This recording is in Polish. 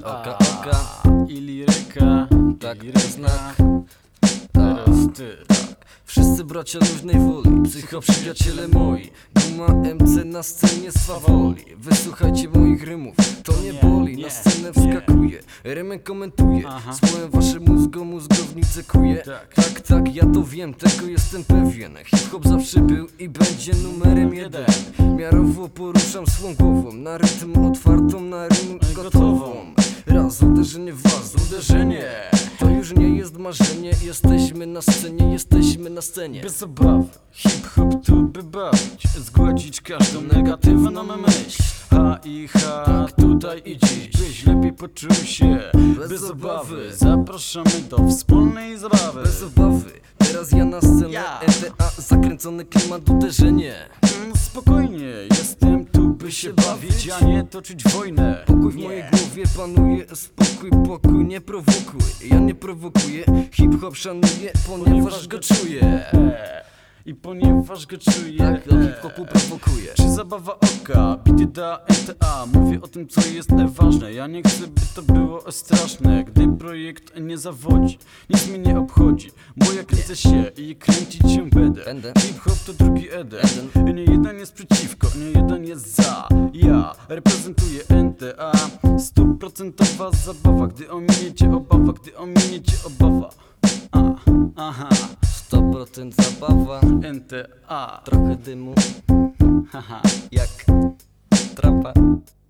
Oka, oka i liryka, tak, i liryka. znak. Teraz ty. Wszyscy bracia luźnej woli, psychoprzyjaciele moi. Guma MC na scenie swawoli. Wysłuchajcie moich rymów, to nie boli. Na scenę wskakuje, rymy komentuje. Słowem wasze mózgownice kuje. Tak, ja to wiem, tego jestem pewien. Hip-hop zawsze był i będzie numerem jeden. Miarowo poruszam swą głową, na rytm otwartą, na rym gotową. Raz uderzenie w was, uderzenie. To już nie jest marzenie, jesteśmy na scenie, jesteśmy na scenie. Bez obawy, hip-hop tu by bawić, zgładzić każdą negatywną myśl. Ha i ha, tak tutaj i dziś, byś lepiej poczuł się. Bez obawy, zapraszamy do wspólnej zabawy. Bez obawy, teraz ja na scenę, NTA, zakręcony klimat, uderzenie. Spokojnie, jestem tu by się bawić, a nie toczyć wojnę. Pokój w mojej głowie panuje, pokój, nie prowokuj. Ja nie prowokuję, hip-hop szanuję, ponieważ go czuję. I ponieważ go czuję, tak, do hip-hopu prowokuję. Czy zabawa oka, bity da NTA. Mówię o tym, co jest ważne. Ja nie chcę, by to było straszne. Gdy projekt nie zawodzi, nic mnie nie obchodzi, bo ja kręcę się i kręcić się będę. Hip-hop to drugi Eden. Nie jeden jest przeciwko, nie jeden jest za. Ja reprezentuję NTA. 100% zabawa, gdy ominiecie obawa, gdy ominiecie obawa. Aha, 100% zabawa, NTA. trochę dymu, Haha. jak trapa.